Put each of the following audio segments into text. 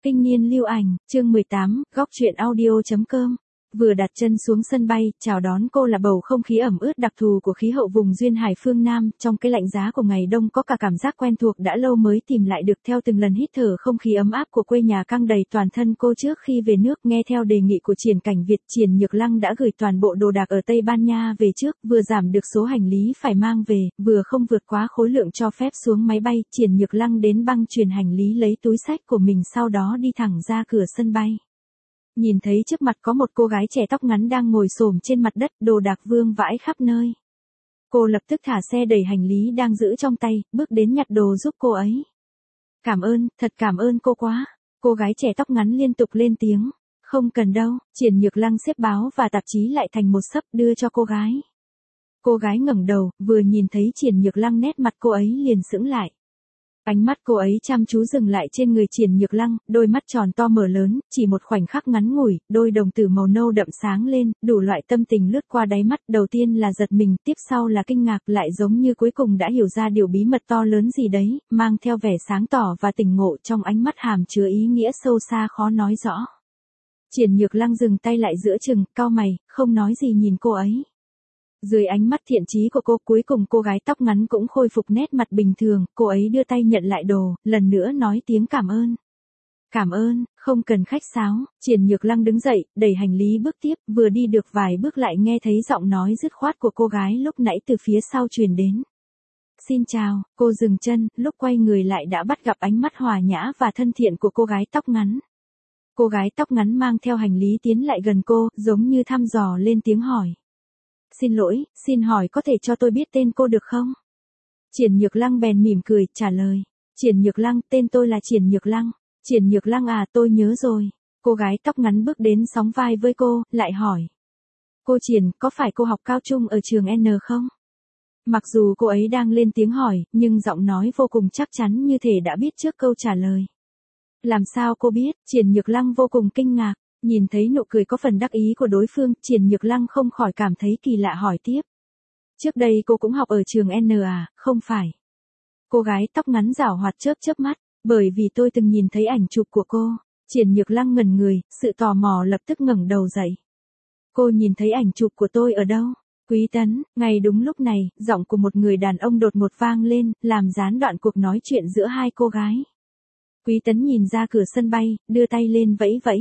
Kinh niên lưu ảnh, chương 18, góc truyện audio.com. Vừa đặt chân xuống sân bay, chào đón cô là bầu không khí ẩm ướt đặc thù của khí hậu vùng duyên hải phương Nam, trong cái lạnh giá của ngày đông có cả cảm giác quen thuộc đã lâu mới tìm lại được. Theo từng lần hít thở không khí ấm áp của quê nhà căng đầy toàn thân cô trước khi về nước. Nghe theo đề nghị của Triển Cảnh Việt, Triển Nhược Lăng đã gửi toàn bộ đồ đạc ở Tây Ban Nha về trước, vừa giảm được số hành lý phải mang về, vừa không vượt quá khối lượng cho phép xuống máy bay. Triển Nhược Lăng đến băng chuyền hành lý lấy túi xách của mình, sau đó đi thẳng ra cửa sân bay. Nhìn thấy trước mặt có một cô gái trẻ tóc ngắn đang ngồi xổm trên mặt đất, đồ đạc vương vãi khắp nơi. Cô lập tức thả xe đẩy hành lý đang giữ trong tay, bước đến nhặt đồ giúp cô ấy. Cảm ơn, thật cảm ơn cô quá. Cô gái trẻ tóc ngắn liên tục lên tiếng. Không cần đâu. Triển Nhược Lăng xếp báo và tạp chí lại thành một xấp đưa cho cô gái. Cô gái ngẩng đầu, vừa nhìn thấy Triển Nhược Lăng nét mặt cô ấy liền sững lại. Ánh mắt cô ấy chăm chú dừng lại trên người Triển Nhược Lăng, đôi mắt tròn to mở lớn, chỉ một khoảnh khắc ngắn ngủi, đôi đồng tử màu nâu đậm sáng lên, đủ loại tâm tình lướt qua đáy mắt, đầu tiên là giật mình, tiếp sau là kinh ngạc, lại giống như cuối cùng đã hiểu ra điều bí mật to lớn gì đấy, mang theo vẻ sáng tỏ và tỉnh ngộ, trong ánh mắt hàm chứa ý nghĩa sâu xa khó nói rõ. Triển Nhược Lăng dừng tay lại giữa chừng, cau mày, không nói gì nhìn cô ấy. Dưới ánh mắt thiện chí của cô, cuối cùng cô gái tóc ngắn cũng khôi phục nét mặt bình thường, cô ấy đưa tay nhận lại đồ, lần nữa nói tiếng cảm ơn. Cảm ơn, không cần khách sáo. Triển Nhược Lăng đứng dậy, đẩy hành lý bước tiếp, vừa đi được vài bước lại nghe thấy giọng nói dứt khoát của cô gái lúc nãy từ phía sau truyền đến. Xin chào. Cô dừng chân, lúc quay người lại đã bắt gặp ánh mắt hòa nhã và thân thiện của cô gái tóc ngắn. Cô gái tóc ngắn mang theo hành lý tiến lại gần cô, giống như thăm dò lên tiếng hỏi. Xin lỗi, xin hỏi có thể cho tôi biết tên cô được không? Triển Nhược Lăng bèn mỉm cười, trả lời. Triển Nhược Lăng, tên tôi là Triển Nhược Lăng. Triển Nhược Lăng à, tôi nhớ rồi. Cô gái tóc ngắn bước đến sóng vai với cô, lại hỏi. Cô Triển, có phải cô học cao trung ở trường N không? Mặc dù cô ấy đang lên tiếng hỏi, nhưng giọng nói vô cùng chắc chắn như thể đã biết trước câu trả lời. Làm sao cô biết? Triển Nhược Lăng vô cùng kinh ngạc. Nhìn thấy nụ cười có phần đắc ý của đối phương, Triển Nhược Lăng không khỏi cảm thấy kỳ lạ hỏi tiếp. Trước đây cô cũng học ở trường N à, không phải? Cô gái tóc ngắn giảo hoạt chớp mắt, bởi vì tôi từng nhìn thấy ảnh chụp của cô. Triển Nhược Lăng ngẩn người, sự tò mò lập tức ngẩng đầu dậy. Cô nhìn thấy ảnh chụp của tôi ở đâu? Quý Tấn. Ngay đúng lúc này, giọng của một người đàn ông đột ngột vang lên, làm gián đoạn cuộc nói chuyện giữa hai cô gái. Quý Tấn nhìn ra cửa sân bay, đưa tay lên vẫy vẫy.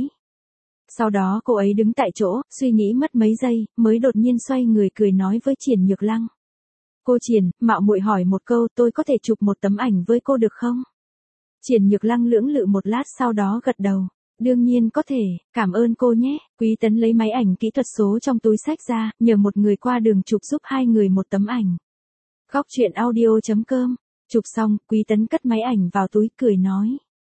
Sau đó cô ấy đứng tại chỗ, suy nghĩ mất mấy giây, mới đột nhiên xoay người cười nói với Triển Nhược Lăng. Cô Triển, mạo muội hỏi một câu, tôi có thể chụp một tấm ảnh với cô được không? Triển Nhược Lăng lưỡng lự một lát sau đó gật đầu. Đương nhiên có thể, cảm ơn cô nhé. Quý Tấn lấy máy ảnh kỹ thuật số trong túi xách ra, nhờ một người qua đường chụp giúp hai người một tấm ảnh. Góc truyện audio.com. Chụp xong, Quý Tấn cất máy ảnh vào túi cười nói.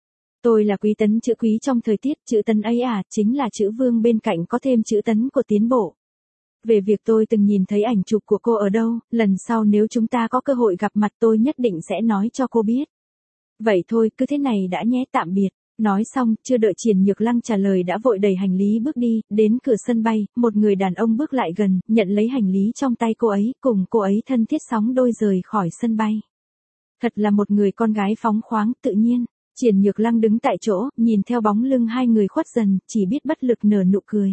Tôi là Quý Tấn, chữ Quý trong thời tiết, chữ Tấn ấy à, chính là chữ Vương bên cạnh có thêm chữ Tấn của tiến bộ. Về việc tôi từng nhìn thấy ảnh chụp của cô ở đâu, lần sau nếu chúng ta có cơ hội gặp mặt tôi nhất định sẽ nói cho cô biết. Vậy thôi, cứ thế này đã nhé, tạm biệt. Nói xong, chưa đợi Triển Nhược Lăng trả lời đã vội đẩy hành lý bước đi, đến cửa sân bay, một người đàn ông bước lại gần, nhận lấy hành lý trong tay cô ấy, cùng cô ấy thân thiết sóng đôi rời khỏi sân bay. Thật là một người con gái phóng khoáng, tự nhiên. Triển Nhược Lăng đứng tại chỗ, nhìn theo bóng lưng hai người khuất dần, chỉ biết bất lực nở nụ cười.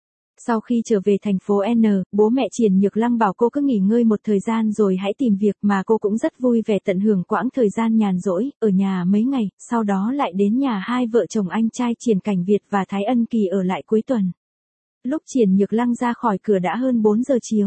Sau khi trở về thành phố N, bố mẹ Triển Nhược Lăng bảo cô cứ nghỉ ngơi một thời gian rồi hãy tìm việc, mà cô cũng rất vui vẻ tận hưởng quãng thời gian nhàn rỗi, ở nhà mấy ngày, sau đó lại đến nhà hai vợ chồng anh trai Triển Cảnh Việt và Thái Ân Kỳ ở lại cuối tuần. Lúc Triển Nhược Lăng ra khỏi cửa đã hơn 4 giờ chiều.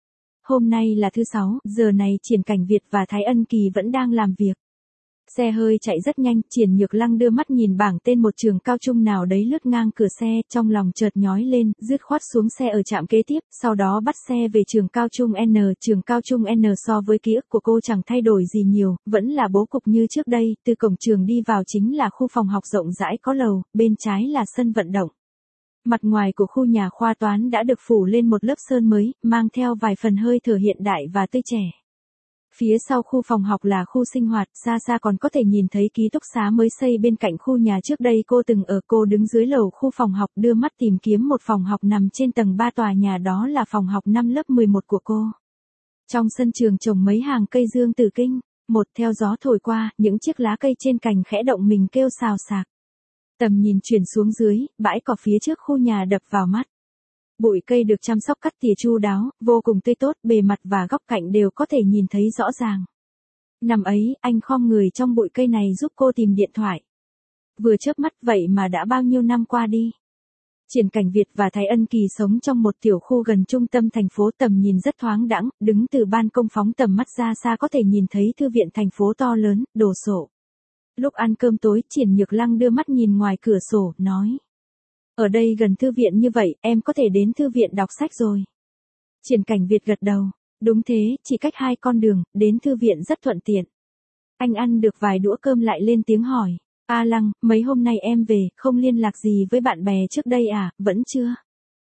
Hôm nay là thứ Sáu, giờ này Triển Cảnh Việt và Thái Ân Kỳ vẫn đang làm việc. Xe hơi chạy rất nhanh, Triển Nhược Lăng đưa mắt nhìn bảng tên một trường cao trung nào đấy lướt ngang cửa xe, trong lòng chợt nhói lên, dứt khoát xuống xe ở trạm kế tiếp, sau đó bắt xe về trường cao trung N. Trường cao trung N so với ký ức của cô chẳng thay đổi gì nhiều, vẫn là bố cục như trước đây, từ cổng trường đi vào chính là khu phòng học rộng rãi có lầu, bên trái là sân vận động. Mặt ngoài của khu nhà khoa toán đã được phủ lên một lớp sơn mới, mang theo vài phần hơi thở hiện đại và tươi trẻ. Phía sau khu phòng học là khu sinh hoạt, xa xa còn có thể nhìn thấy ký túc xá mới xây bên cạnh khu nhà trước đây cô từng ở. Cô đứng dưới lầu khu phòng học đưa mắt tìm kiếm một phòng học nằm trên tầng 3 tòa nhà, đó là phòng học năm lớp 11 của cô. Trong sân trường trồng mấy hàng cây dương tử kinh, một theo gió thổi qua, những chiếc lá cây trên cành khẽ động mình kêu xào xạc. Tầm nhìn chuyển xuống dưới, bãi cỏ phía trước khu nhà đập vào mắt. Bụi cây được chăm sóc cắt tỉa chu đáo, vô cùng tươi tốt, bề mặt và góc cạnh đều có thể nhìn thấy rõ ràng. Năm ấy, anh khom người trong bụi cây này giúp cô tìm điện thoại. Vừa chớp mắt vậy mà đã bao nhiêu năm qua đi. Triển Cảnh Việt và Thái Ân Kỳ sống trong một tiểu khu gần trung tâm thành phố, tầm nhìn rất thoáng đãng, đứng từ ban công phóng tầm mắt ra xa có thể nhìn thấy thư viện thành phố to lớn, đồ sộ. Lúc ăn cơm tối, Triển Nhược Lăng đưa mắt nhìn ngoài cửa sổ, nói. Ở đây gần thư viện như vậy, em có thể đến thư viện đọc sách rồi. Triển Cảnh Việt gật đầu. Đúng thế, chỉ cách 2 con đường, đến thư viện rất thuận tiện. Anh ăn được vài đũa cơm lại lên tiếng hỏi. A Lăng, mấy hôm nay em về, không liên lạc gì với bạn bè trước đây à, vẫn chưa?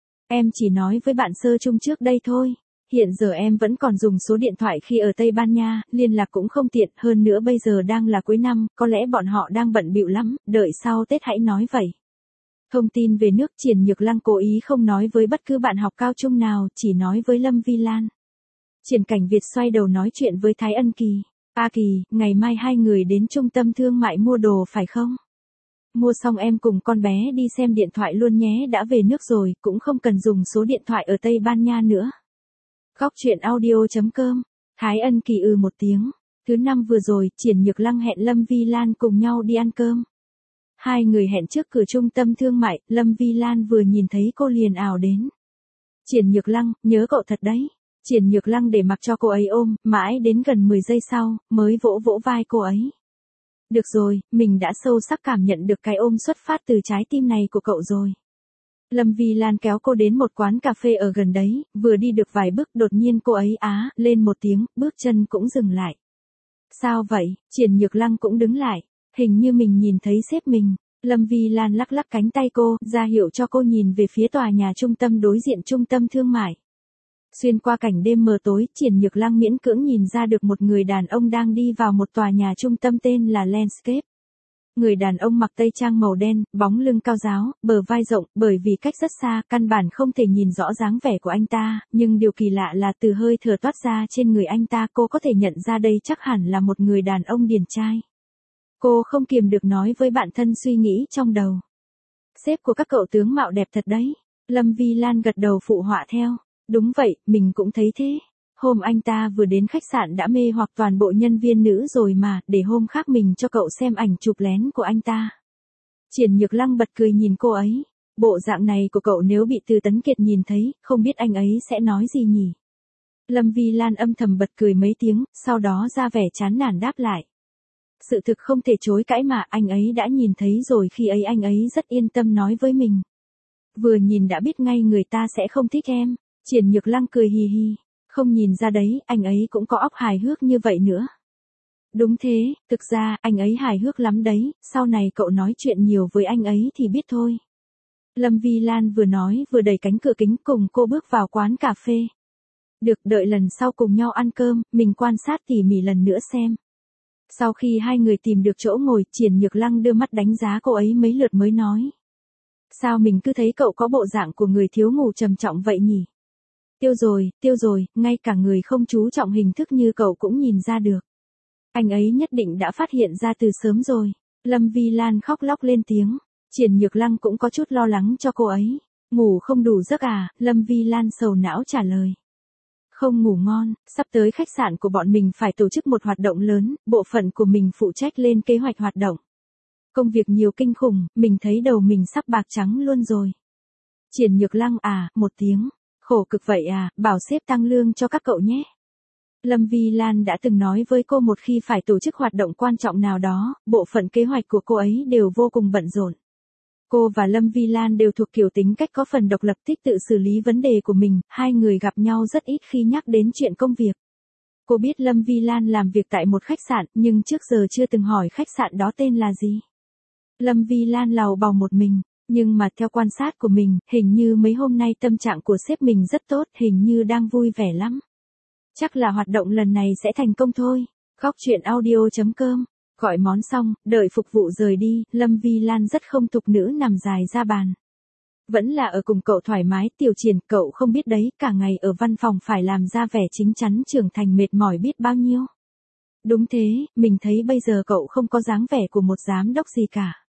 Em chỉ nói với bạn sơ chung trước đây thôi. Hiện giờ em vẫn còn dùng số điện thoại khi ở Tây Ban Nha, liên lạc cũng không tiện, hơn nữa bây giờ đang là cuối năm, có lẽ bọn họ đang bận bịu lắm, đợi sau Tết hãy nói vậy. Thông tin về nước, Triển Nhược Lăng cố ý không nói với bất cứ bạn học cao trung nào, chỉ nói với Lâm Vi Lan. Triển Cảnh Việt xoay đầu nói chuyện với Thái Ân Kỳ. A Kỳ, ngày mai 2 người đến trung tâm thương mại mua đồ phải không? Mua xong em cùng con bé đi xem điện thoại luôn nhé, đã về nước rồi, cũng không cần dùng số điện thoại ở Tây Ban Nha nữa. Góc truyện audio.com. Thái Ân Kỳ một tiếng. Thứ năm vừa rồi, Triển Nhược Lăng hẹn Lâm Vi Lan cùng nhau đi ăn cơm. 2 người hẹn trước cửa trung tâm thương mại, Lâm Vi Lan vừa nhìn thấy cô liền ào đến. Triển Nhược Lăng, nhớ cậu thật đấy. Triển Nhược Lăng để mặc cho cô ấy ôm, mãi đến gần 10 giây sau, mới vỗ vỗ vai cô ấy. Được rồi, mình đã sâu sắc cảm nhận được cái ôm xuất phát từ trái tim này của cậu rồi. Lâm Vi Lan kéo cô đến một quán cà phê ở gần đấy, vừa đi được vài bước đột nhiên cô ấy lên một tiếng, bước chân cũng dừng lại. Sao vậy? Triển Nhược Lăng cũng đứng lại, hình như mình nhìn thấy sếp mình. Lâm Vi Lan lắc lắc cánh tay cô, ra hiệu cho cô nhìn về phía tòa nhà trung tâm đối diện trung tâm thương mại. Xuyên qua cảnh đêm mờ tối, Triển Nhược Lăng miễn cưỡng nhìn ra được một người đàn ông đang đi vào một tòa nhà trung tâm tên là Landscape. Người đàn ông mặc tây trang màu đen, bóng lưng cao ráo, bờ vai rộng, bởi vì cách rất xa, căn bản không thể nhìn rõ dáng vẻ của anh ta, nhưng điều kỳ lạ là từ hơi thở toát ra trên người anh ta cô có thể nhận ra đây chắc hẳn là một người đàn ông điển trai. Cô không kiềm được nói với bản thân suy nghĩ trong đầu. Sếp của các cậu tướng mạo đẹp thật đấy. Lâm Vi Lan gật đầu phụ họa theo. Đúng vậy, mình cũng thấy thế. Hôm anh ta vừa đến khách sạn đã mê hoặc toàn bộ nhân viên nữ rồi mà, để hôm khác mình cho cậu xem ảnh chụp lén của anh ta. Triển Nhược Lăng bật cười nhìn cô ấy. Bộ dạng này của cậu nếu bị Từ Tấn Kiệt nhìn thấy, không biết anh ấy sẽ nói gì nhỉ? Lâm Vi Lan âm thầm bật cười mấy tiếng, sau đó ra vẻ chán nản đáp lại. Sự thực không thể chối cãi mà, anh ấy đã nhìn thấy rồi, khi ấy anh ấy rất yên tâm nói với mình. Vừa nhìn đã biết ngay người ta sẽ không thích em. Triển Nhược Lăng cười hì hì. Không nhìn ra đấy, anh ấy cũng có óc hài hước như vậy nữa. Đúng thế, thực ra, anh ấy hài hước lắm đấy, sau này cậu nói chuyện nhiều với anh ấy thì biết thôi. Lâm Vi Lan vừa nói vừa đẩy cánh cửa kính cùng cô bước vào quán cà phê. Được, đợi lần sau cùng nhau ăn cơm, mình quan sát tỉ mỉ lần nữa xem. Sau khi 2 người tìm được chỗ ngồi, Triển Nhược Lăng đưa mắt đánh giá cô ấy mấy lượt mới nói. Sao mình cứ thấy cậu có bộ dạng của người thiếu ngủ trầm trọng vậy nhỉ? Tiêu rồi, ngay cả người không chú trọng hình thức như cậu cũng nhìn ra được. Anh ấy nhất định đã phát hiện ra từ sớm rồi. Lâm Vi Lan khóc lóc lên tiếng. Triển Nhược Lăng cũng có chút lo lắng cho cô ấy. Ngủ không đủ giấc à? Lâm Vi Lan sầu não trả lời. Không ngủ ngon, sắp tới khách sạn của bọn mình phải tổ chức một hoạt động lớn, bộ phận của mình phụ trách lên kế hoạch hoạt động. Công việc nhiều kinh khủng, mình thấy đầu mình sắp bạc trắng luôn rồi. Triển Nhược Lăng một tiếng. Khổ cực vậy à, bảo sếp tăng lương cho các cậu nhé. Lâm Vi Lan đã từng nói với cô một khi phải tổ chức hoạt động quan trọng nào đó, bộ phận kế hoạch của cô ấy đều vô cùng bận rộn. Cô và Lâm Vi Lan đều thuộc kiểu tính cách có phần độc lập, thích tự xử lý vấn đề của mình, 2 người gặp nhau rất ít khi nhắc đến chuyện công việc. Cô biết Lâm Vi Lan làm việc tại một khách sạn, nhưng trước giờ chưa từng hỏi khách sạn đó tên là gì. Lâm Vi Lan lầu bầu một mình. Nhưng mà theo quan sát của mình, hình như mấy hôm nay tâm trạng của sếp mình rất tốt, hình như đang vui vẻ lắm. Chắc là hoạt động lần này sẽ thành công thôi. Góc truyện audio.com. Gọi món xong, đợi phục vụ rời đi, Lâm Vi Lan rất không tục nữ nằm dài ra bàn. Vẫn là ở cùng cậu thoải mái, Tiểu Triển, cậu không biết đấy, cả ngày ở văn phòng phải làm ra vẻ chín chắn trưởng thành mệt mỏi biết bao nhiêu. Đúng thế, mình thấy bây giờ cậu không có dáng vẻ của một giám đốc gì cả.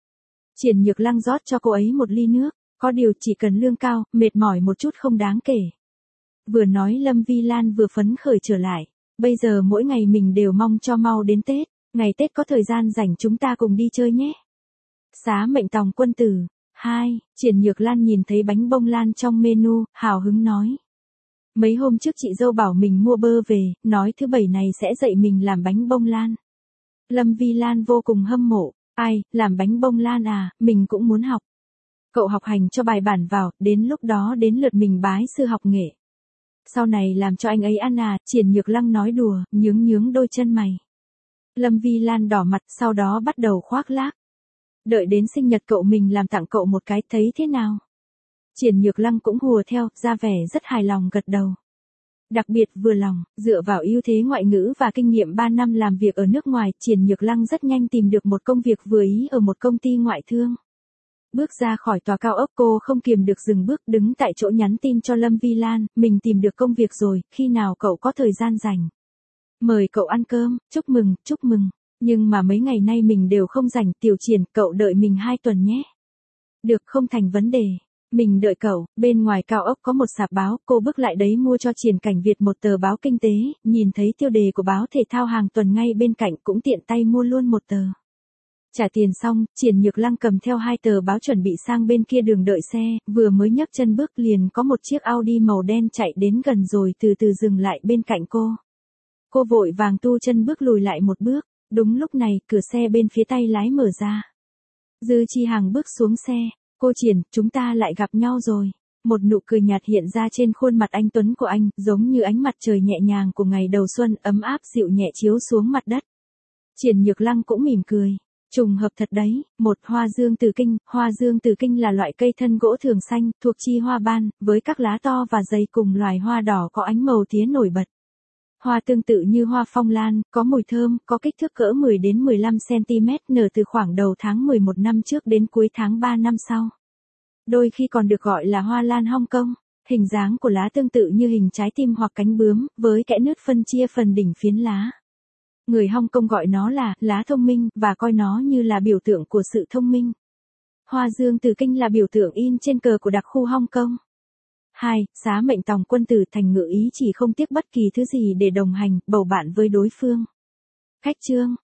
Triển Nhược Lăng rót cho cô ấy một ly nước, có điều chỉ cần lương cao, mệt mỏi một chút không đáng kể. Vừa nói Lâm Vi Lan vừa phấn khởi trở lại, bây giờ mỗi ngày mình đều mong cho mau đến Tết, ngày Tết có thời gian rảnh chúng ta cùng đi chơi nhé. Xá mệnh tòng quân tử. 2. Triển Nhược Lan nhìn thấy bánh bông lan trong menu, hào hứng nói. Mấy hôm trước chị dâu bảo mình mua bơ về, nói thứ Bảy này sẽ dạy mình làm bánh bông lan. Lâm Vi Lan vô cùng hâm mộ, ai, làm bánh bông lan à, mình cũng muốn học. Cậu học hành cho bài bản vào, đến lúc đó đến lượt mình bái sư học nghệ. Sau này làm cho anh ấy ăn à, Triển Nhược Lăng nói đùa, nhướng đôi chân mày. Lâm Vi Lan đỏ mặt, sau đó bắt đầu khoác lác. Đợi đến sinh nhật cậu mình làm tặng cậu một cái, thấy thế nào? Triển Nhược Lăng cũng hùa theo, ra vẻ rất hài lòng gật đầu. Đặc biệt vừa lòng, dựa vào ưu thế ngoại ngữ và kinh nghiệm 3 năm làm việc ở nước ngoài, Triển Nhược Lăng rất nhanh tìm được một công việc vừa ý ở một công ty ngoại thương. Bước ra khỏi tòa cao ốc cô không kiềm được dừng bước đứng tại chỗ nhắn tin cho Lâm Vi Lan, mình tìm được công việc rồi, khi nào cậu có thời gian rảnh. Mời cậu ăn cơm, chúc mừng, nhưng mà mấy ngày nay mình đều không rảnh, Tiểu Triển, cậu đợi mình 2 tuần nhé. Được, không thành vấn đề. Mình đợi cậu. Bên ngoài cao ốc có một sạp báo, cô bước lại đấy mua cho Triển Cảnh Việt một tờ báo kinh tế, nhìn thấy tiêu đề của báo thể thao hàng tuần ngay bên cạnh cũng tiện tay mua luôn một tờ. Trả tiền xong, Triển Nhược Lăng cầm theo 2 tờ báo chuẩn bị sang bên kia đường đợi xe, vừa mới nhấc chân bước liền có một chiếc Audi màu đen chạy đến gần rồi từ từ dừng lại bên cạnh cô. Cô vội vàng tu chân bước lùi lại một bước, đúng lúc này cửa xe bên phía tay lái mở ra. Dư Chi Hằng bước xuống xe, cô Triển, chúng ta lại gặp nhau rồi. Một nụ cười nhạt hiện ra trên khuôn mặt anh tuấn của anh, giống như ánh mặt trời nhẹ nhàng của ngày đầu xuân ấm áp dịu nhẹ chiếu xuống mặt đất. Triển Nhược Lăng cũng mỉm cười. Trùng hợp thật đấy, một hoa dương tử kinh là loại cây thân gỗ thường xanh, thuộc chi hoa ban, với các lá to và dày cùng loài hoa đỏ có ánh màu tía nổi bật. Hoa tương tự như hoa phong lan, có mùi thơm, có kích thước cỡ 10 đến 15 cm, nở từ khoảng đầu tháng 11 năm trước đến cuối tháng 3 năm sau. Đôi khi còn được gọi là hoa lan Hong Kong, hình dáng của lá tương tự như hình trái tim hoặc cánh bướm, với kẽ nứt phân chia phần đỉnh phiến lá. Người Hong Kong gọi nó là lá thông minh và coi nó như là biểu tượng của sự thông minh. Hoa dương tử kinh là biểu tượng in trên cờ của đặc khu Hong Kong. 2. Xá mệnh tòng quân tử thành ngự ý chỉ không tiếc bất kỳ thứ gì để đồng hành, bầu bạn với đối phương. Khách chương.